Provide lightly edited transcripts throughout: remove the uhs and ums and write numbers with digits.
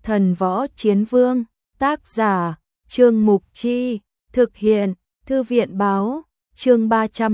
Thần Võ Chiến Vương, tác giả, Trương Mục Chi, thực hiện, Thư viện Báo, chương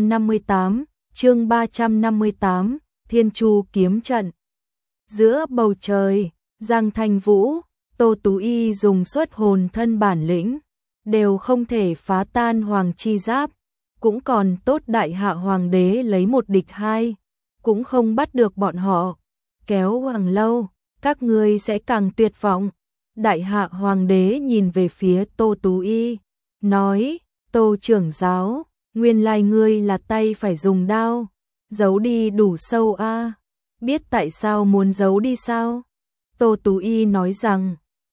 358, Thiên Chu Kiếm Trận. Giữa bầu trời, Giang Thanh Vũ, Tô Tú Y dùng xuất hồn thân bản lĩnh, đều không thể phá tan Hoàng Chi Giáp, cũng còn tốt Đại Hạ Hoàng đế lấy một địch hai, cũng không bắt được bọn họ. Kéo càng lâu, các ngươi sẽ càng tuyệt vọng. Đại Hạ Hoàng đế nhìn về phía Tô Tú Y, nói, Tô trưởng giáo, nguyên lai ngươi là tay phải dùng đao, giấu đi đủ sâu a. Biết tại sao muốn giấu đi sao? Tô Tú Y nói rằng,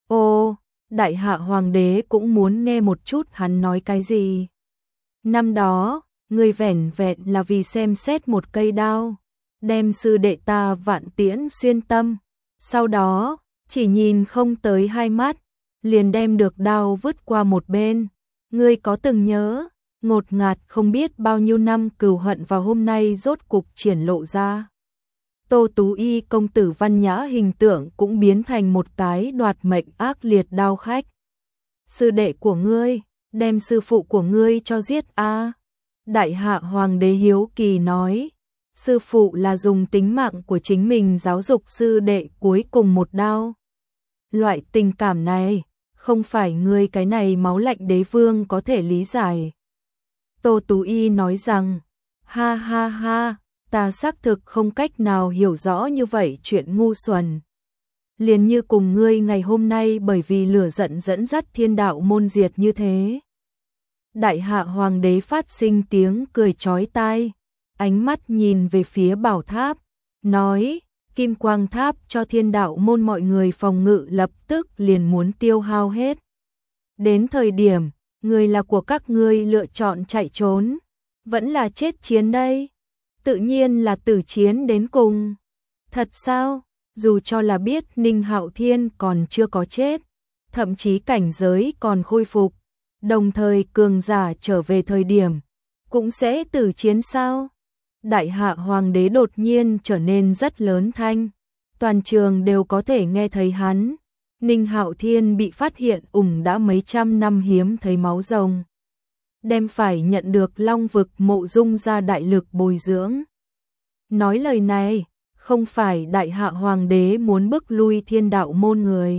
ô, Đại Hạ Hoàng đế cũng muốn nghe một chút hắn nói cái gì. Năm đó, ngươi vẻn vẹn là vì xem xét một cây đao, đem sư đệ ta vạn tiễn xuyên tâm, sau đó, chỉ nhìn không tới 2 mắt, liền đem được đao vứt qua một bên. Ngươi có từng nhớ, ngột ngạt không biết bao nhiêu năm cừu hận vào hôm nay rốt cục triển lộ ra. Tô Tú Y công tử văn nhã hình tượng cũng biến thành một cái đoạt mệnh ác liệt đao khách. Sư đệ của ngươi, đem sư phụ của ngươi cho giết a. Đại Hạ Hoàng đế hiếu kỳ nói, sư phụ là dùng tính mạng của chính mình giáo dục sư đệ cuối cùng một đao. Loại tình cảm này, không phải ngươi cái này máu lạnh đế vương có thể lý giải. Tô Tú Y nói rằng, ha ha ha, ta xác thực không cách nào hiểu rõ như vậy chuyện ngu xuẩn. Liền như cùng ngươi ngày hôm nay bởi vì lửa giận dẫn dắt thiên đạo môn diệt như thế. Đại Hạ Hoàng đế phát sinh tiếng cười chói tai, ánh mắt nhìn về phía bảo tháp, nói, Kim Quang Tháp cho thiên đạo môn mọi người phòng ngự lập tức liền muốn tiêu hao hết. Đến thời điểm, người là của các ngươi lựa chọn chạy trốn, vẫn là chết chiến đây. Tự nhiên là tử chiến đến cùng. Thật sao? Dù cho là biết Ninh Hạo Thiên còn chưa có chết, thậm chí cảnh giới còn khôi phục, đồng thời cường giả trở về thời điểm, cũng sẽ tử chiến sao? Đại Hạ Hoàng đế đột nhiên trở nên rất lớn thanh, toàn trường đều có thể nghe thấy hắn. Ninh Hạo Thiên bị phát hiện đã mấy trăm năm hiếm thấy máu rồng, đem phải nhận được Long vực Mộ Dung gia đại lực bồi dưỡng. Nói lời này, không phải Đại Hạ Hoàng đế muốn bức lui thiên đạo môn người,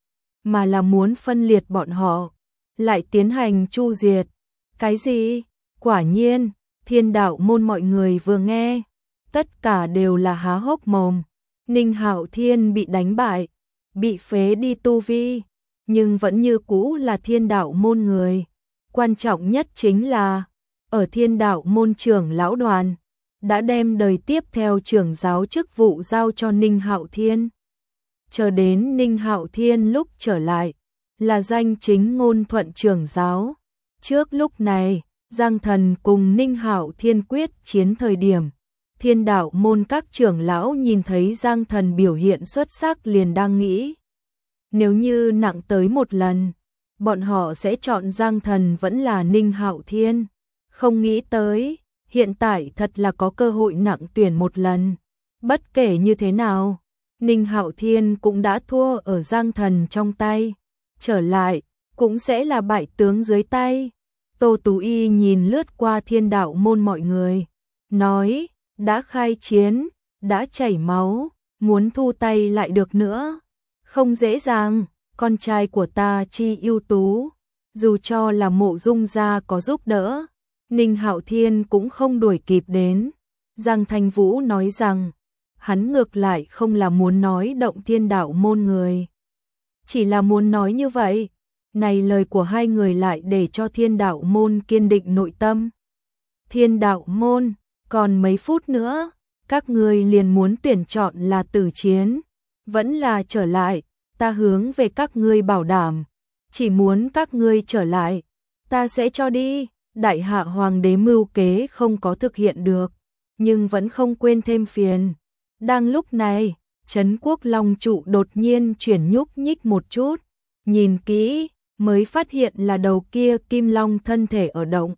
mà là muốn phân liệt bọn họ, lại tiến hành chu diệt. Cái gì? Quả nhiên, thiên đạo môn mọi người vừa nghe, tất cả đều là há hốc mồm. Ninh Hạo Thiên bị đánh bại, bị phế đi tu vi, nhưng vẫn như cũ là thiên đạo môn người. Quan trọng nhất chính là, ở thiên đạo môn trưởng lão đoàn, đã đem đời tiếp theo trưởng giáo chức vụ giao cho Ninh Hạo Thiên. Chờ đến Ninh Hạo Thiên lúc trở lại, là danh chính ngôn thuận trưởng giáo. Trước lúc này, Giang Thần cùng Ninh Hạo Thiên quyết chiến thời điểm, thiên đạo môn các trưởng lão nhìn thấy Giang Thần biểu hiện xuất sắc liền đang nghĩ, nếu như nặng tới một lần, bọn họ sẽ chọn Giang Thần vẫn là Ninh Hạo Thiên. Không nghĩ tới, hiện tại thật là có cơ hội nặng tuyển một lần. Bất kể như thế nào, Ninh Hạo Thiên cũng đã thua ở Giang Thần trong tay, trở lại cũng sẽ là bại tướng dưới tay. Tô Tú Y nhìn lướt qua thiên đạo môn mọi người, nói, đã khai chiến, đã chảy máu, muốn thu tay lại được nữa, không dễ dàng. Con trai của ta chi ưu tú, dù cho là Mộ Dung gia có giúp đỡ, Ninh Hạo Thiên cũng không đuổi kịp đến. Giang Thanh Vũ nói rằng, hắn ngược lại không là muốn nói động thiên đạo môn người, chỉ là muốn nói như vậy. Này lời của hai người lại để cho thiên đạo môn kiên định nội tâm. Thiên đạo môn, còn mấy phút nữa, các ngươi liền muốn tuyển chọn là tử chiến, vẫn là trở lại. Ta hướng về các ngươi bảo đảm, chỉ muốn các ngươi trở lại, ta sẽ cho đi. Đại Hạ Hoàng đế mưu kế không có thực hiện được, nhưng vẫn không quên thêm phiền. Đang lúc này, Trấn Quốc Long trụ đột nhiên chuyển nhúc nhích một chút, nhìn kỹ, mới phát hiện là đầu kia kim long thân thể ở động.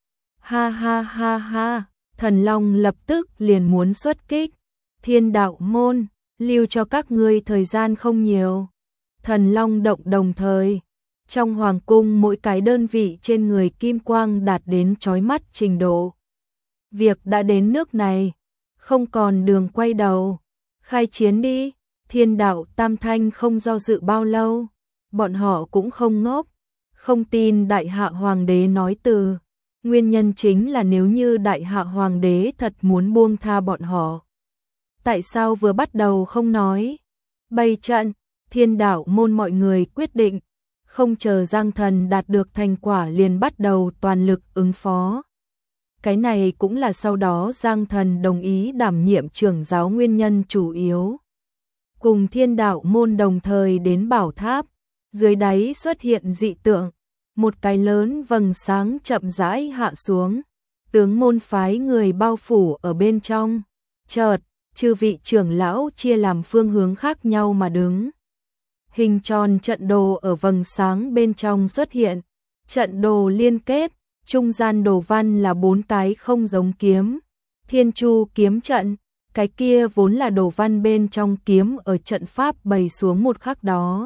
Ha ha ha ha, thần long lập tức liền muốn xuất kích. Thiên đạo môn, lưu cho các ngươi thời gian không nhiều. thần long động đồng thời. Trong hoàng cung mỗi cái đơn vị trên người kim quang đạt đến chói mắt trình độ. Việc đã đến nước này, không còn đường quay đầu. Khai chiến đi, Thiên đạo tam thanh không do dự bao lâu. Bọn họ cũng không ngốc, không tin đại hạ hoàng đế nói từ. Nguyên nhân chính là nếu như đại hạ hoàng đế thật muốn buông tha bọn họ. Tại sao vừa bắt đầu không nói? Bày trận, Thiên đạo môn mọi người quyết định. Không chờ Giang Thần đạt được thành quả liền bắt đầu toàn lực ứng phó. Cái này cũng là sau đó Giang Thần đồng ý đảm nhiệm trưởng giáo nguyên nhân chủ yếu. Cùng Thiên đạo môn đồng thời đến bảo tháp, dưới đáy xuất hiện dị tượng, một cái lớn vầng sáng chậm rãi hạ xuống, tướng môn phái người bao phủ ở bên trong. Chợt, chư vị trưởng lão chia làm phương hướng khác nhau mà đứng. Hình tròn trận đồ ở vầng sáng bên trong xuất hiện, trận đồ liên kết, trung gian đồ văn là 4 cái không giống kiếm. Thiên Chu kiếm trận, cái kia vốn là đồ văn bên trong kiếm ở trận pháp bày xuống một khắc đó.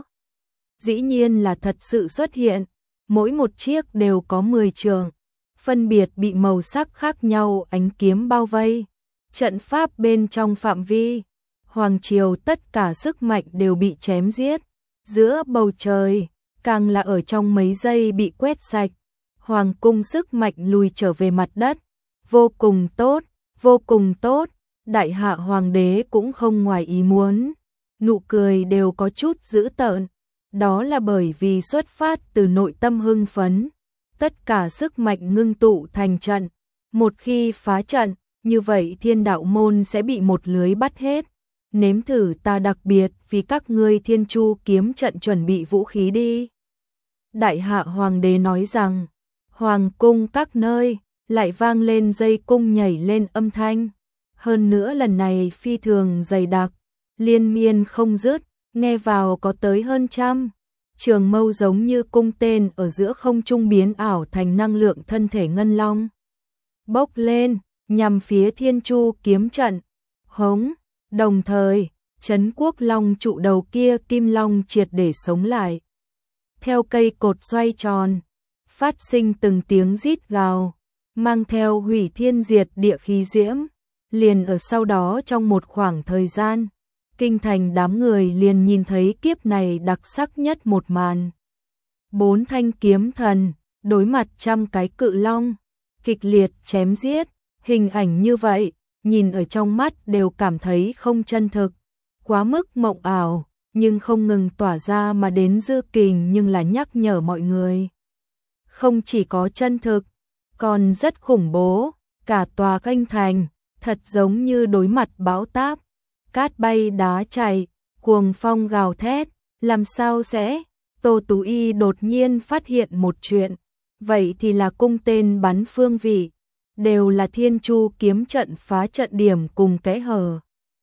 Dĩ nhiên là thật sự xuất hiện, mỗi một chiếc đều có 10 trường, phân biệt bị màu sắc khác nhau ánh kiếm bao vây. Trận pháp bên trong phạm vi, hoàng triều tất cả sức mạnh đều bị chém giết. Giữa bầu trời, càng là ở trong mấy giây bị quét sạch. Hoàng cung sức mạnh lùi trở về mặt đất. Vô cùng tốt, vô cùng tốt. Đại hạ hoàng đế cũng không ngoài ý muốn. Nụ cười đều có chút dữ tợn. Đó là bởi vì xuất phát từ nội tâm hưng phấn. Tất cả sức mạnh ngưng tụ thành trận. Một khi phá trận, như vậy Thiên đạo môn sẽ bị một lưới bắt hết. Nếm thử ta đặc biệt vì các ngươi Thiên Chu kiếm trận chuẩn bị vũ khí đi. Đại hạ hoàng đế nói rằng, hoàng cung các nơi lại vang lên dây cung nhảy lên âm thanh. Hơn nữa lần này phi thường dày đặc, liên miên không dứt, nghe vào có tới hơn trăm. Trường mâu giống như cung tên ở giữa không trung biến ảo thành năng lượng thân thể ngân long. Bốc lên, nhằm phía Thiên Chu kiếm trận. Hống, đồng thời, Trấn Quốc Long trụ đầu kia kim long triệt để sống lại. Theo cây cột xoay tròn, phát sinh từng tiếng rít gào, mang theo hủy thiên diệt địa khí diễm. Liền ở sau đó trong một khoảng thời gian, kinh thành đám người liền nhìn thấy kiếp này đặc sắc nhất một màn. 4 thanh kiếm thần, đối mặt trăm cái cự long, kịch liệt chém giết, hình ảnh như vậy, nhìn ở trong mắt đều cảm thấy không chân thực, quá mức mộng ảo, nhưng không ngừng tỏa ra mà đến dư kình nhưng là nhắc nhở mọi người. Không chỉ có chân thực, còn rất khủng bố, cả tòa kinh thành, thật giống như đối mặt bão táp, cát bay đá chảy, cuồng phong gào thét, làm sao sẽ? Tô Tú Y đột nhiên phát hiện một chuyện, vậy thì là cung tên bắn phương vị, đều là Thiên Chu kiếm trận phá trận điểm cùng kẽ hở.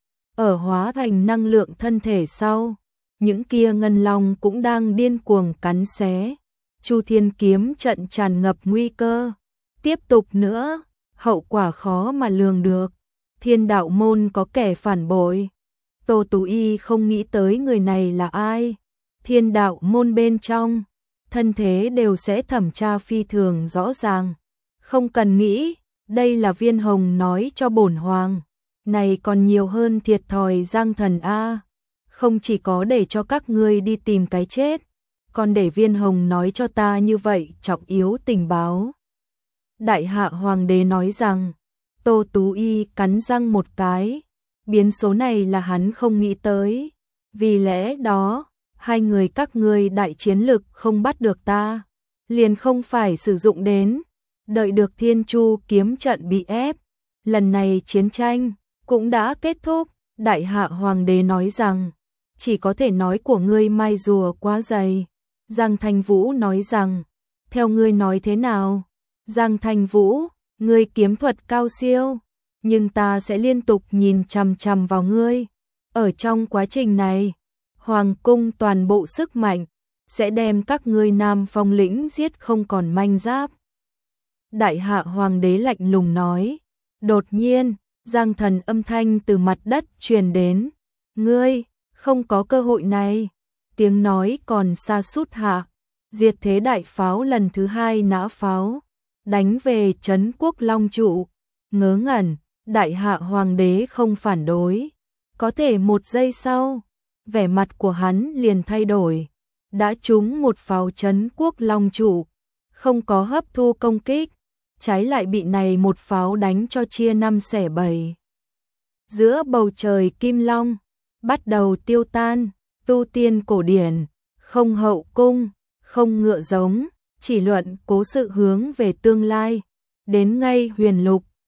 Ở hóa thành năng lượng thân thể sau, những kia ngân long cũng đang điên cuồng cắn xé. Chu Thiên kiếm trận tràn ngập nguy cơ. Tiếp tục nữa, hậu quả khó mà lường được. Thiên đạo môn có kẻ phản bội. Tô Tú Y không nghĩ tới người này là ai. Thiên đạo môn bên trong, thân thế đều sẽ thẩm tra phi thường rõ ràng. Không cần nghĩ, đây là Viên Hồng nói cho bổn hoàng. Này còn nhiều hơn thiệt thòi Giang Thần A. Không chỉ có để cho các ngươi đi tìm cái chết, còn để Viên Hồng nói cho ta như vậy trọng yếu tình báo. Đại hạ hoàng đế nói rằng, Tô Tú Y cắn răng một cái, biến số này là hắn không nghĩ tới. Vì lẽ đó, hai người các ngươi đại chiến lực không bắt được ta, liền không phải sử dụng đến. Đợi được Thiên Chu kiếm trận bị ép, lần này chiến tranh cũng đã kết thúc. Đại hạ hoàng đế nói rằng, chỉ có thể nói của ngươi mai rùa quá dày. Giang Thanh Vũ nói rằng, theo ngươi nói thế nào? Giang Thanh Vũ, ngươi kiếm thuật cao siêu, nhưng ta sẽ liên tục nhìn chằm chằm vào ngươi. Ở trong quá trình này, hoàng cung toàn bộ sức mạnh sẽ đem các ngươi Nam Phong lĩnh giết không còn manh giáp. Đại hạ hoàng đế lạnh lùng nói. Đột nhiên, Giang Thần âm thanh từ mặt đất truyền đến. Ngươi, không có cơ hội này. tiếng nói còn xa sút hạ, diệt thế đại pháo lần thứ hai nã pháo, đánh về trấn quốc long trụ, ngớ ngẩn, đại hạ hoàng đế không phản đối. Có thể một giây sau, vẻ mặt của hắn liền thay đổi, đã trúng một pháo trấn quốc long trụ, không có hấp thu công kích, trái lại bị này một pháo đánh cho chia năm xẻ bảy. Giữa bầu trời kim long, bắt đầu tiêu tan, tu tiên cổ điển, không hậu cung, không ngựa giống, chỉ luận cố sự hướng về tương lai, đến ngay huyền lục,